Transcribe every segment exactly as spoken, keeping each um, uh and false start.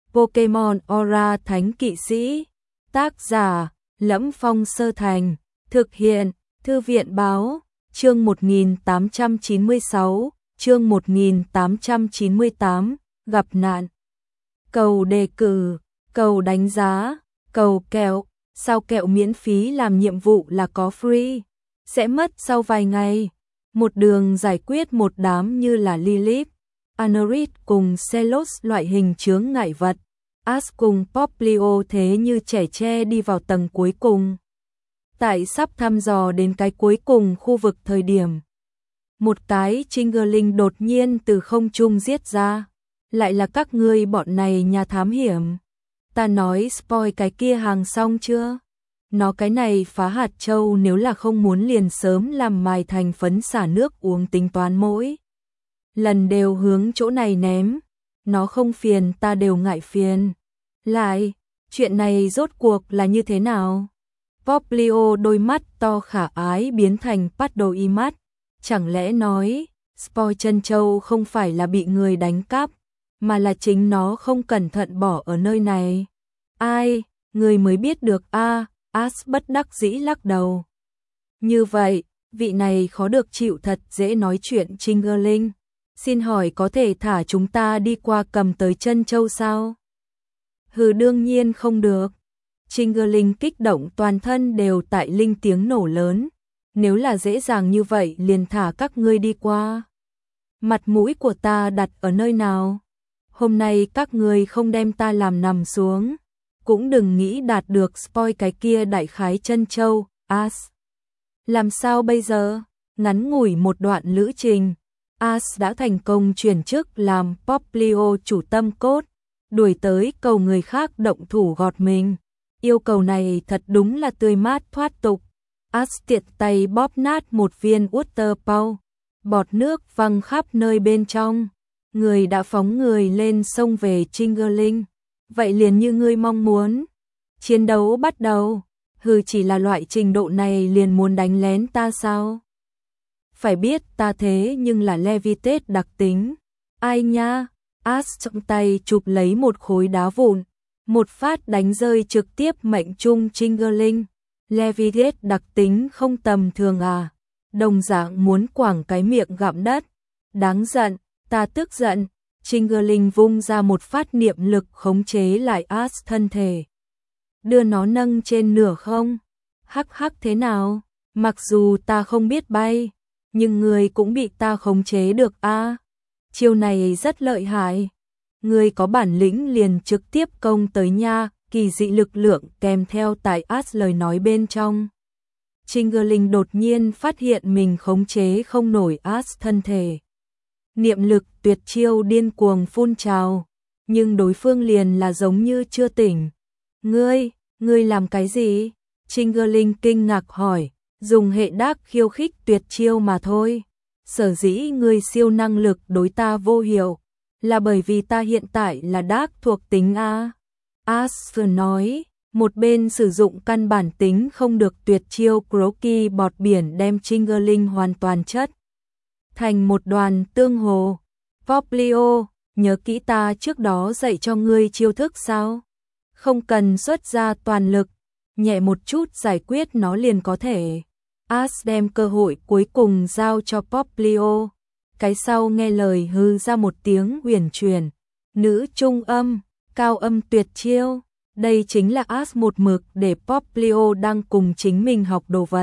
Pokemon Aura Thánh Kỵ Sĩ. Tác giả: Lẫm Phong Sơ Thành. Thực hiện: Thư viện Báo. Chương một nghìn tám trăm chín mươi sáu, chương một nghìn tám trăm chín mươi tám, gặp nạn. Cầu đề cử, cầu đánh giá, cầu kẹo. Sao kẹo miễn phí làm nhiệm vụ là có free? Sẽ mất sau vài ngày. Một đường giải quyết một đám như là Lilith, Anorith cùng Celos loại hình chướng ngại vật. Ash cùng Poplio thế như trẻ tre đi vào tầng cuối cùng. Tại sắp thăm dò đến cái cuối cùng khu vực thời điểm, một cái Triggerling đột nhiên từ không trung giết ra. Lại là các ngươi bọn này nhà thám hiểm. Ta nói spoil cái kia hàng xong chưa? Nó cái này phá hạt châu nếu là không muốn liền sớm làm mài thành phấn xả nước uống, tính toán mỗi lần đều hướng chỗ này ném. Nó không phiền ta đều ngại phiền. Lại, chuyện này rốt cuộc là như thế nào? Poplio đôi mắt to khả ái biến thành paddle y mắt. Chẳng lẽ nói, spoil chân châu không phải là bị người đánh cắp, mà là chính nó không cẩn thận bỏ ở nơi này? Ai, người mới biết được a. À, Ash bất đắc dĩ lắc đầu. Như vậy, vị này khó được chịu thật dễ nói chuyện Triggerling. Xin hỏi có thể thả chúng ta đi qua cầm tới chân châu sao? Hừ, đương nhiên không được. Triggerling kích động toàn thân đều tại linh tiếng nổ lớn. Nếu là dễ dàng như vậy liền thả các ngươi đi qua. Mặt mũi của ta đặt ở nơi nào? Hôm nay các ngươi không đem ta làm nằm xuống, cũng đừng nghĩ đạt được spoil cái kia đại khái chân châu. Ash, làm sao bây giờ? Ngắn ngủi một đoạn lữ trình, Ash đã thành công chuyển chức làm Poplio chủ tâm cốt, đuổi tới cầu người khác động thủ gọt mình. Yêu cầu này thật đúng là tươi mát thoát tục. Ash tiện tay bóp nát một viên water pow, bọt nước văng khắp nơi bên trong. Người đã phóng người lên sông về Triggerling. Vậy liền như ngươi mong muốn. Chiến đấu bắt đầu. Hừ, chỉ là loại trình độ này liền muốn đánh lén ta sao? Phải biết ta thế nhưng là Levitate đặc tính. Ai nha? Ash trong tay chụp lấy một khối đá vụn, một phát đánh rơi trực tiếp mệnh trung Triggerling. Levitate đặc tính không tầm thường à? Đồng dạng muốn quẳng cái miệng gặm đất. Đáng giận, ta tức giận. Triggerling vung ra một phát niệm lực khống chế lại Ash thân thể, đưa nó nâng trên nửa không. Hắc hắc, thế nào? Mặc dù ta không biết bay, nhưng người cũng bị ta khống chế được a. À, chiêu này rất lợi hại. Người có bản lĩnh liền trực tiếp công tới nha. Kỳ dị lực lượng kèm theo tại Ash lời nói bên trong. Triggerling đột nhiên phát hiện mình khống chế không nổi Ash thân thể. Niệm lực tuyệt chiêu điên cuồng phun trào, nhưng đối phương liền là giống như chưa tỉnh. Ngươi, ngươi làm cái gì? Triggerling kinh ngạc hỏi. Dùng hệ đác khiêu khích tuyệt chiêu mà thôi. Sở dĩ ngươi siêu năng lực đối ta vô hiệu, là bởi vì ta hiện tại là đác thuộc tính a. Ash nói, một bên sử dụng căn bản tính không được tuyệt chiêu Croaky bọt biển đem Triggerling hoàn toàn chất thành một đoàn tương hồ. Poplio, nhớ kỹ ta trước đó dạy cho ngươi chiêu thức sao? Không cần xuất ra toàn lực, nhẹ một chút giải quyết nó liền có thể. Ash đem cơ hội cuối cùng giao cho Poplio. Cái sau nghe lời hư ra một tiếng huyền truyền. Nữ trung âm, cao âm tuyệt chiêu. Đây chính là Ash một mực để Poplio đang cùng chính mình học đồ vật.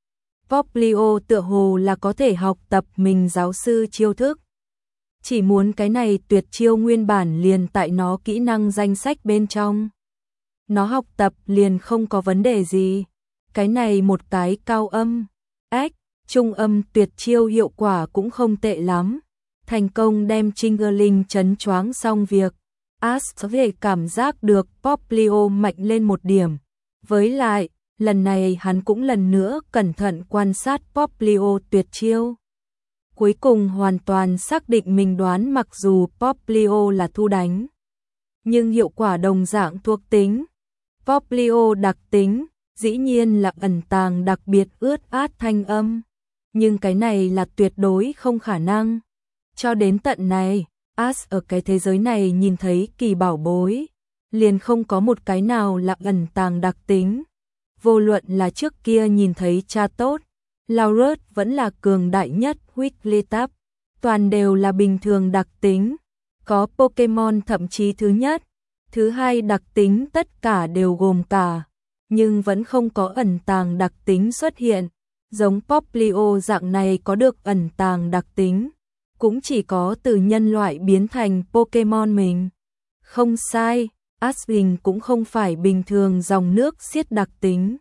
Poplio tựa hồ là có thể học tập mình giáo sư chiêu thức. Chỉ muốn cái này tuyệt chiêu nguyên bản liền tại nó kỹ năng danh sách bên trong. Nó học tập liền không có vấn đề gì. Cái này một cái cao âm, ếch, trung âm tuyệt chiêu hiệu quả cũng không tệ lắm. Thành công đem Triggerling chấn choáng xong việc. Ash có thể cảm giác được Poplio mạnh lên một điểm. Với lại, lần này hắn cũng lần nữa cẩn thận quan sát Poplio tuyệt chiêu. Cuối cùng hoàn toàn xác định mình đoán, mặc dù Poplio là thu đánh, nhưng hiệu quả đồng dạng thuộc tính. Poplio đặc tính, dĩ nhiên là ẩn tàng đặc biệt ướt át thanh âm. Nhưng cái này là tuyệt đối không khả năng. Cho đến tận này, As ở cái thế giới này nhìn thấy kỳ bảo bối, liền không có một cái nào là ẩn tàng đặc tính. Vô luận là trước kia nhìn thấy cha tốt, Laurus vẫn là cường đại nhất Wigglytuff, toàn đều là bình thường đặc tính. Có Pokemon thậm chí thứ nhất, thứ hai đặc tính tất cả đều gồm cả, nhưng vẫn không có ẩn tàng đặc tính xuất hiện. Giống Popplio dạng này có được ẩn tàng đặc tính, cũng chỉ có từ nhân loại biến thành Pokemon mình. Không sai, Aswing cũng không phải bình thường dòng nước xiết đặc tính,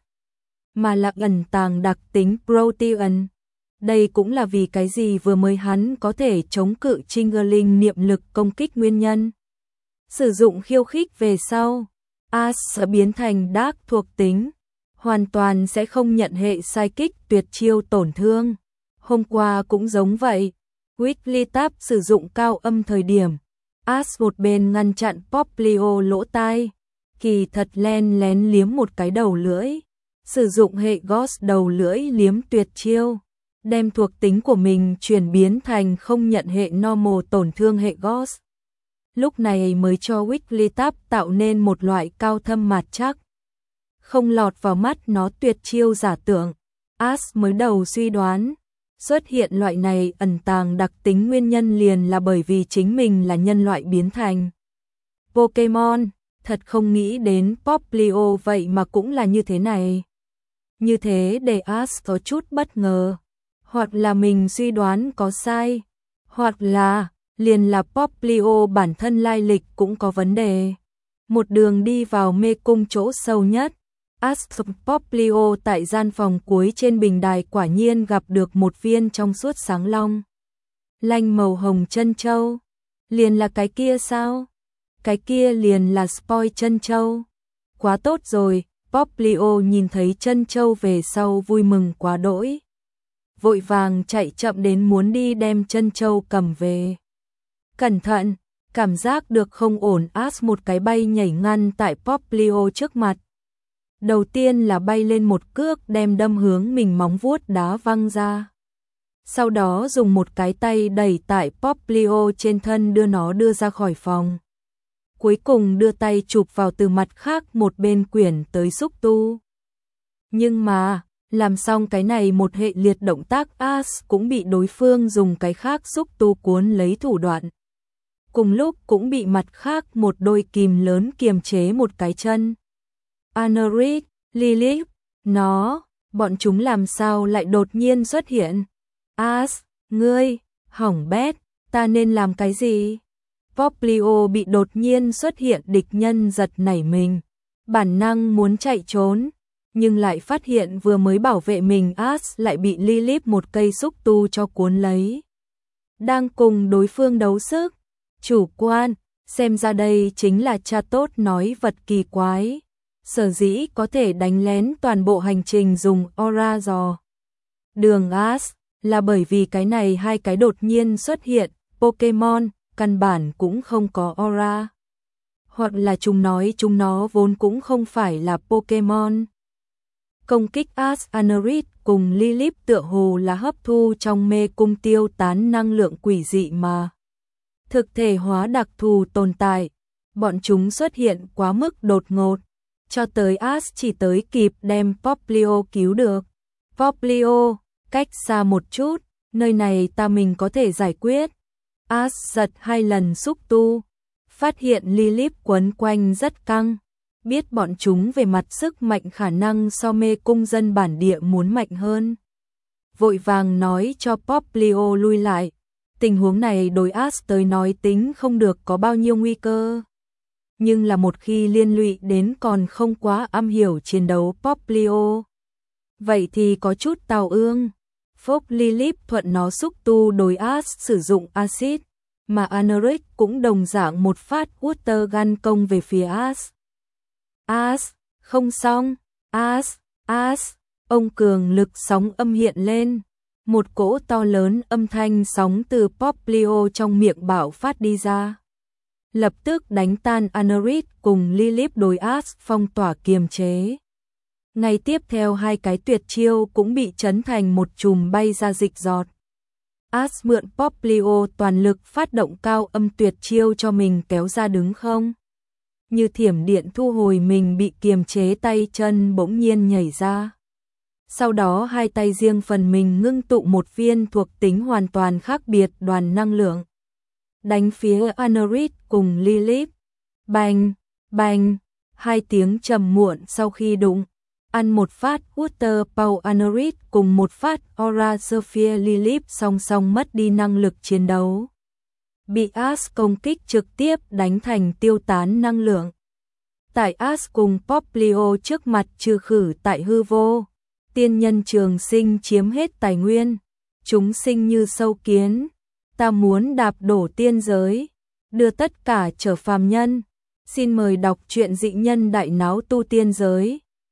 mà là ẩn tàng đặc tính Protean. Đây cũng là vì cái gì vừa mới hắn có thể chống cự Triggerling niệm lực công kích nguyên nhân. Sử dụng khiêu khích về sau, As sẽ biến thành Dark thuộc tính, hoàn toàn sẽ không nhận hệ sai kích tuyệt chiêu tổn thương. Hôm qua cũng giống vậy, Wigglytuff sử dụng cao âm thời điểm, As một bên ngăn chặn Popplio lỗ tai, kỳ thật len lén liếm một cái đầu lưỡi, sử dụng hệ Ghost đầu lưỡi liếm tuyệt chiêu, đem thuộc tính của mình chuyển biến thành không nhận hệ normal tổn thương hệ Ghost. Lúc này mới cho Wigglytuff tạo nên một loại cao thâm mạt chắc, không lọt vào mắt nó tuyệt chiêu giả tưởng. As mới đầu suy đoán, xuất hiện loại này ẩn tàng đặc tính nguyên nhân liền là bởi vì chính mình là nhân loại biến thành Pokemon, thật không nghĩ đến Popplio vậy mà cũng là như thế này. Như thế để As có chút bất ngờ, hoặc là mình suy đoán có sai, hoặc là liền là Popplio bản thân lai lịch cũng có vấn đề. Một đường đi vào mê cung chỗ sâu nhất, As Popplio tại gian phòng cuối trên bình đài quả nhiên gặp được một viên trong suốt sáng long lanh màu hồng chân châu. Liền là cái kia sao? Cái kia liền là spoil chân châu. Quá tốt rồi, Popplio nhìn thấy chân châu về sau vui mừng quá đỗi, vội vàng chạy chậm đến muốn đi đem chân châu cầm về. Cẩn thận, cảm giác được không ổn, As một cái bay nhảy ngăn tại Popplio trước mặt. Đầu tiên là bay lên một cước đem đâm hướng mình móng vuốt đá văng ra. Sau đó dùng một cái tay đẩy tại Popplio trên thân đưa nó đưa ra khỏi phòng. Cuối cùng đưa tay chụp vào từ mặt khác một bên quyển tới xúc tu. Nhưng mà, làm xong cái này một hệ liệt động tác, As cũng bị đối phương dùng cái khác xúc tu cuốn lấy thủ đoạn. Cùng lúc cũng bị mặt khác một đôi kìm lớn kiềm chế một cái chân. Anerit, Lilith, nó, bọn chúng làm sao lại đột nhiên xuất hiện? As, ngươi, hỏng bét, ta nên làm cái gì? Popplio bị đột nhiên xuất hiện địch nhân giật nảy mình, bản năng muốn chạy trốn, nhưng lại phát hiện vừa mới bảo vệ mình As lại bị Lilith một cây xúc tu cho cuốn lấy. Đang cùng đối phương đấu sức, chủ quan, xem ra đây chính là cha tốt nói vật kỳ quái. Sở dĩ có thể đánh lén toàn bộ hành trình dùng aura dò đường As, là bởi vì cái này hai cái đột nhiên xuất hiện Pokemon căn bản cũng không có aura, hoặc là chúng nói chúng nó vốn cũng không phải là Pokemon. Công kích As, Anerit cùng Lilith tựa hồ là hấp thu trong mê cung tiêu tán năng lượng quỷ dị mà thực thể hóa đặc thù tồn tại. Bọn chúng xuất hiện quá mức đột ngột, cho tới As chỉ tới kịp đem Popplio cứu được. Popplio, cách xa một chút, nơi này ta mình có thể giải quyết. As giật hai lần xúc tu, phát hiện Lilith quấn quanh rất căng, biết bọn chúng về mặt sức mạnh khả năng so mê cung dân bản địa muốn mạnh hơn. Vội vàng nói cho Popplio lui lại, tình huống này đối As tới nói tính không được có bao nhiêu nguy cơ. Nhưng là một khi liên lụy đến còn không quá am hiểu chiến đấu Popplio, vậy thì có chút tào ương. Phốc Lilith thuận nó xúc tu đối As sử dụng axit, mà Anerit cũng đồng dạng một phát Water Gun công về phía As. As, không xong, As, As, ông cường lực sóng âm hiện lên, một cỗ to lớn âm thanh sóng từ Popplio trong miệng bạo phát đi ra. Lập tức đánh tan Anerit cùng Lilith đối As phong tỏa kiềm chế. Ngay tiếp theo hai cái tuyệt chiêu cũng bị chấn thành một chùm bay ra dịch giọt. As mượn Poplio toàn lực phát động cao âm tuyệt chiêu cho mình kéo ra đứng không? Như thiểm điện thu hồi mình bị kiềm chế tay chân bỗng nhiên nhảy ra. Sau đó hai tay riêng phần mình ngưng tụ một viên thuộc tính hoàn toàn khác biệt đoàn năng lượng. Đánh phía Aneuris cùng Lilith. Bành, bành, hai tiếng trầm muộn sau khi đụng. Ăn một phát Water Power Aneuris cùng một phát Aura Sphere Lilith song song mất đi năng lực chiến đấu. Bị As công kích trực tiếp đánh thành tiêu tán năng lượng. Tại As cùng Poplio trước mặt trừ khử tại hư vô. Tiên nhân trường sinh chiếm hết tài nguyên. Chúng sinh như sâu kiến. Ta muốn đạp đổ tiên giới. Đưa tất cả trở phàm nhân. Xin mời đọc truyện Dị Nhân Đại Náo Tu Tiên Giới.